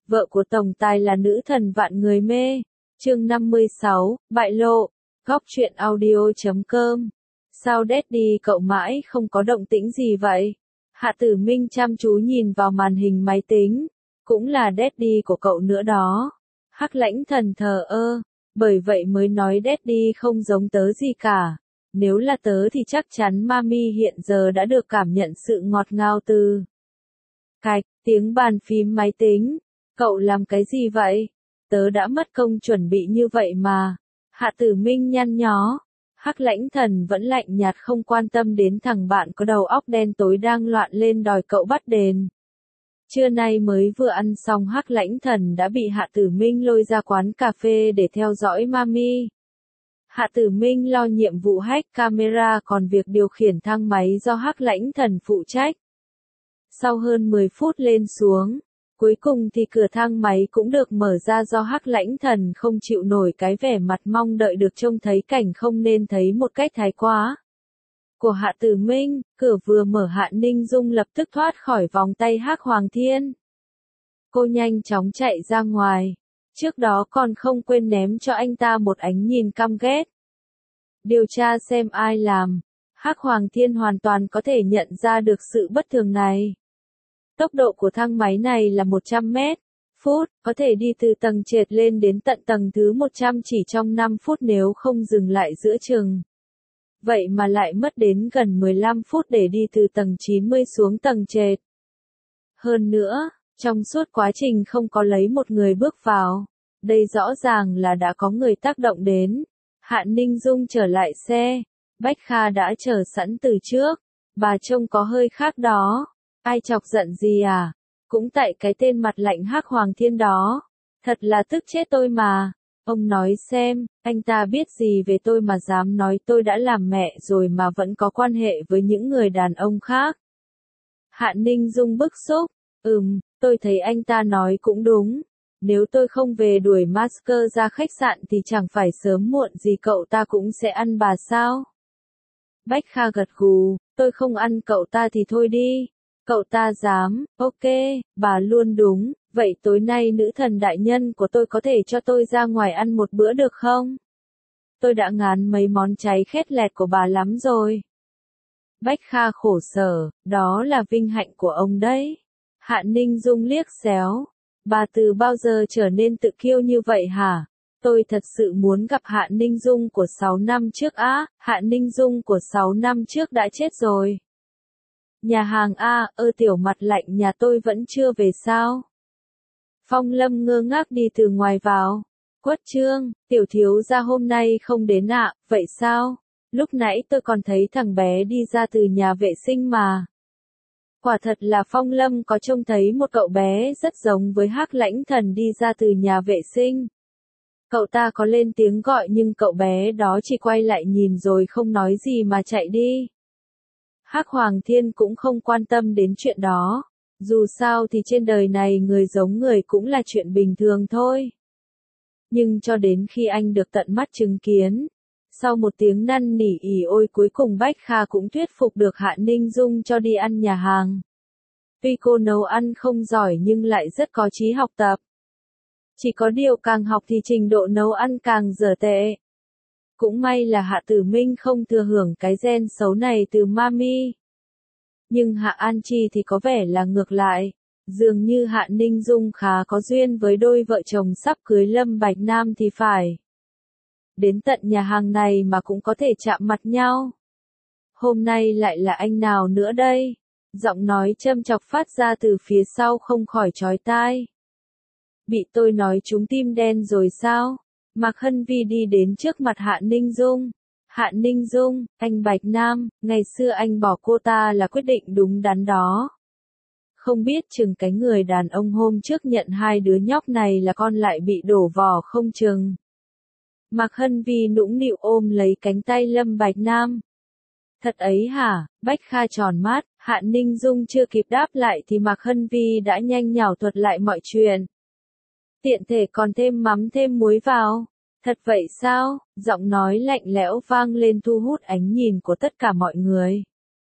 Vợ của tổng tài là nữ thần vạn người mê. Chương 56, bại lộ. Góc truyện audio.com. Sao Daddy cậu mãi không có động tĩnh gì vậy? Hạ Tử Minh chăm chú nhìn vào màn hình máy tính. Cũng là Daddy của cậu nữa đó. Hắc Lãnh Thần thờ ơ. Bởi vậy mới nói Daddy không giống tớ gì cả. Nếu là tớ thì chắc chắn Mami hiện giờ đã được cảm nhận sự ngọt ngào từ. Cạch, tiếng bàn phím máy tính. Cậu làm cái gì vậy? Tớ đã mất công chuẩn bị như vậy mà. Hạ Tử Minh nhăn nhó. Hắc Lãnh Thần vẫn lạnh nhạt không quan tâm đến thằng bạn có đầu óc đen tối đang loạn lên đòi cậu bắt đền. Trưa nay mới vừa ăn xong Hắc Lãnh Thần đã bị Hạ Tử Minh lôi ra quán cà phê để theo dõi Mami. Hạ Tử Minh lo nhiệm vụ hack camera còn việc điều khiển thang máy do Hắc Lãnh Thần phụ trách. Sau hơn 10 phút lên xuống, cuối cùng thì cửa thang máy cũng được mở ra do Hắc Lãnh Thần không chịu nổi cái vẻ mặt mong đợi được trông thấy cảnh không nên thấy một cách thái quá của Hạ Tử Minh. Cửa vừa mở Hạ Ninh Dung lập tức thoát khỏi vòng tay Hắc Hoàng Thiên. Cô nhanh chóng chạy ra ngoài, trước đó còn không quên ném cho anh ta một ánh nhìn căm ghét. Điều tra xem ai làm. Hắc Hoàng Thiên hoàn toàn có thể nhận ra được sự bất thường này. Tốc độ của thang máy này là 100 mét phút, có thể đi từ tầng trệt lên đến tận tầng thứ 100 chỉ trong 5 phút nếu không dừng lại giữa chừng. Vậy mà lại mất đến gần 15 phút để đi từ tầng 90 xuống tầng trệt. Hơn nữa, trong suốt quá trình không có lấy một người bước vào. Đây rõ ràng là đã có người tác động đến. Hạ Ninh Dung trở lại xe. Bách Kha đã chờ sẵn từ trước. Bà trông có hơi khác đó. Ai chọc giận gì à? Cũng tại cái tên mặt lạnh Hắc Hoàng Thiên đó. Thật là tức chết tôi mà. Ông nói xem, anh ta biết gì về tôi mà dám nói tôi đã làm mẹ rồi mà vẫn có quan hệ với những người đàn ông khác. Hạ Ninh Dung bức xúc. Tôi thấy anh ta nói cũng đúng. Nếu tôi không về đuổi Masker ra khách sạn thì chẳng phải sớm muộn gì cậu ta cũng sẽ ăn bà sao? Bách Kha gật gù, tôi không ăn cậu ta thì thôi đi. Cậu ta dám, ok, bà luôn đúng, vậy tối nay nữ thần đại nhân của tôi có thể cho tôi ra ngoài ăn một bữa được không? Tôi đã ngán mấy món cháy khét lẹt của bà lắm rồi. Bách Kha khổ sở, đó là vinh hạnh của ông đấy. Hạ Ninh Dung liếc xéo. Bà từ bao giờ trở nên tự kiêu như vậy hả? Tôi thật sự muốn gặp Hạ Ninh Dung của 6 năm trước á, Hạ Ninh Dung của 6 năm trước đã chết rồi. Nhà hàng A, tiểu mặt lạnh nhà tôi vẫn chưa về sao? Phong Lâm ngơ ngác đi từ ngoài vào. Quất Trương, tiểu thiếu gia hôm nay không đến ạ, vậy sao? Lúc nãy tôi còn thấy thằng bé đi ra từ nhà vệ sinh mà. Quả thật là Phong Lâm có trông thấy một cậu bé rất giống với Hắc Lãnh Thần đi ra từ nhà vệ sinh. Cậu ta có lên tiếng gọi nhưng cậu bé đó chỉ quay lại nhìn rồi không nói gì mà chạy đi. Hắc Hoàng Thiên cũng không quan tâm đến chuyện đó. Dù sao thì trên đời này người giống người cũng là chuyện bình thường thôi. Nhưng cho đến khi anh được tận mắt chứng kiến, sau một tiếng năn nỉ ỉ ôi cuối cùng Bách Kha cũng thuyết phục được Hạ Ninh Dung cho đi ăn nhà hàng. Tuy cô nấu ăn không giỏi nhưng lại rất có chí học tập. Chỉ có điều càng học thì trình độ nấu ăn càng dở tệ. Cũng may là Hạ Tử Minh không thừa hưởng cái gen xấu này từ Mami. Nhưng Hạ An Chi thì có vẻ là ngược lại. Dường như Hạ Ninh Dung khá có duyên với đôi vợ chồng sắp cưới Lâm Bạch Nam thì phải. Đến tận nhà hàng này mà cũng có thể chạm mặt nhau. Hôm nay lại là anh nào nữa đây? Giọng nói châm chọc phát ra từ phía sau không khỏi chói tai. Bị tôi nói trúng tim đen rồi sao? Mạc Hân Vi đi đến trước mặt Hạ Ninh Dung. Hạ Ninh Dung, anh Bạch Nam, ngày xưa anh bỏ cô ta là quyết định đúng đắn đó. Không biết chừng cái người đàn ông hôm trước nhận hai đứa nhóc này là con lại bị đổ vỏ không chừng. Mạc Hân Vi nũng nịu ôm lấy cánh tay Lâm Bạch Nam. Thật ấy hả? Bách Kha tròn mắt, Hạ Ninh Dung chưa kịp đáp lại thì Mạc Hân Vi đã nhanh nhảu thuật lại mọi chuyện. Tiện thể còn thêm mắm thêm muối vào. Thật vậy sao? Giọng nói lạnh lẽo vang lên thu hút ánh nhìn của tất cả mọi người.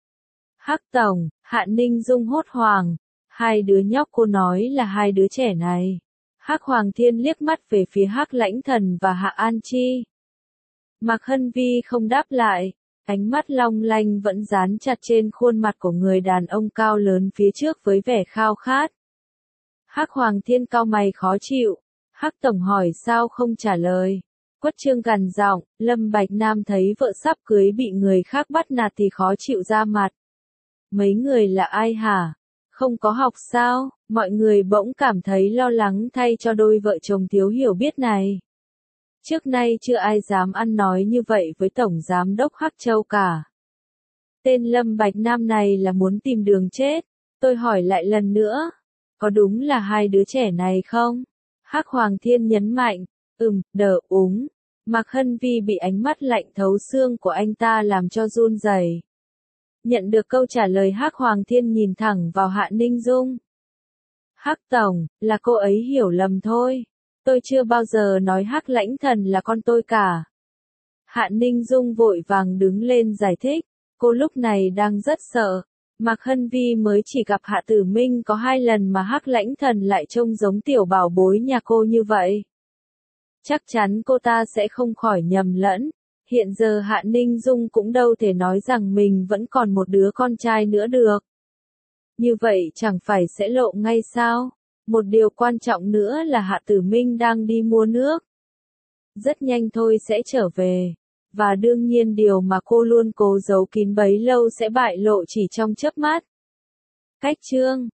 Hắc Tổng, Hạ Ninh Dung hốt hoảng. Hai đứa nhóc cô nói là hai đứa trẻ này. Hắc Hoàng Thiên liếc mắt về phía Hắc Lãnh Thần và Hạ An Chi. Mạc Hân Vi không đáp lại, ánh mắt long lanh vẫn dán chặt trên khuôn mặt của người đàn ông cao lớn phía trước với vẻ khao khát. Hắc Hoàng Thiên cau mày khó chịu, Hắc Tổng hỏi sao không trả lời. Quất Trương gằn giọng, Lâm Bạch Nam thấy vợ sắp cưới bị người khác bắt nạt thì khó chịu ra mặt. Mấy người là ai hả? Không có học sao? Mọi người bỗng cảm thấy lo lắng thay cho đôi vợ chồng thiếu hiểu biết này. Trước nay chưa ai dám ăn nói như vậy với Tổng Giám đốc Hắc Châu cả. Tên Lâm Bạch Nam này là muốn tìm đường chết. Tôi hỏi lại lần nữa, có đúng là hai đứa trẻ này không? Hắc Hoàng Thiên nhấn mạnh, Mạc Hân Vi bị ánh mắt lạnh thấu xương của anh ta làm cho run rẩy. Nhận được câu trả lời, Hắc Hoàng Thiên nhìn thẳng vào Hạ Ninh Dung. Hắc Tổng, là cô ấy hiểu lầm thôi. Tôi chưa bao giờ nói Hắc Lãnh Thần là con tôi cả. Hạ Ninh Dung vội vàng đứng lên giải thích, cô lúc này đang rất sợ. Mạc Hân Vi mới chỉ gặp Hạ Tử Minh có 2 lần mà Hắc Lãnh Thần lại trông giống tiểu bảo bối nhà cô như vậy. Chắc chắn cô ta sẽ không khỏi nhầm lẫn. Hiện giờ Hạ Ninh Dung cũng đâu thể nói rằng mình vẫn còn một đứa con trai nữa được. Như vậy chẳng phải sẽ lộ ngay sao? Một điều quan trọng nữa là Hạ Tử Minh đang đi mua nước. Rất nhanh thôi sẽ trở về. Và đương nhiên điều mà cô luôn cố giấu kín bấy lâu sẽ bại lộ chỉ trong chớp mắt. Cách chương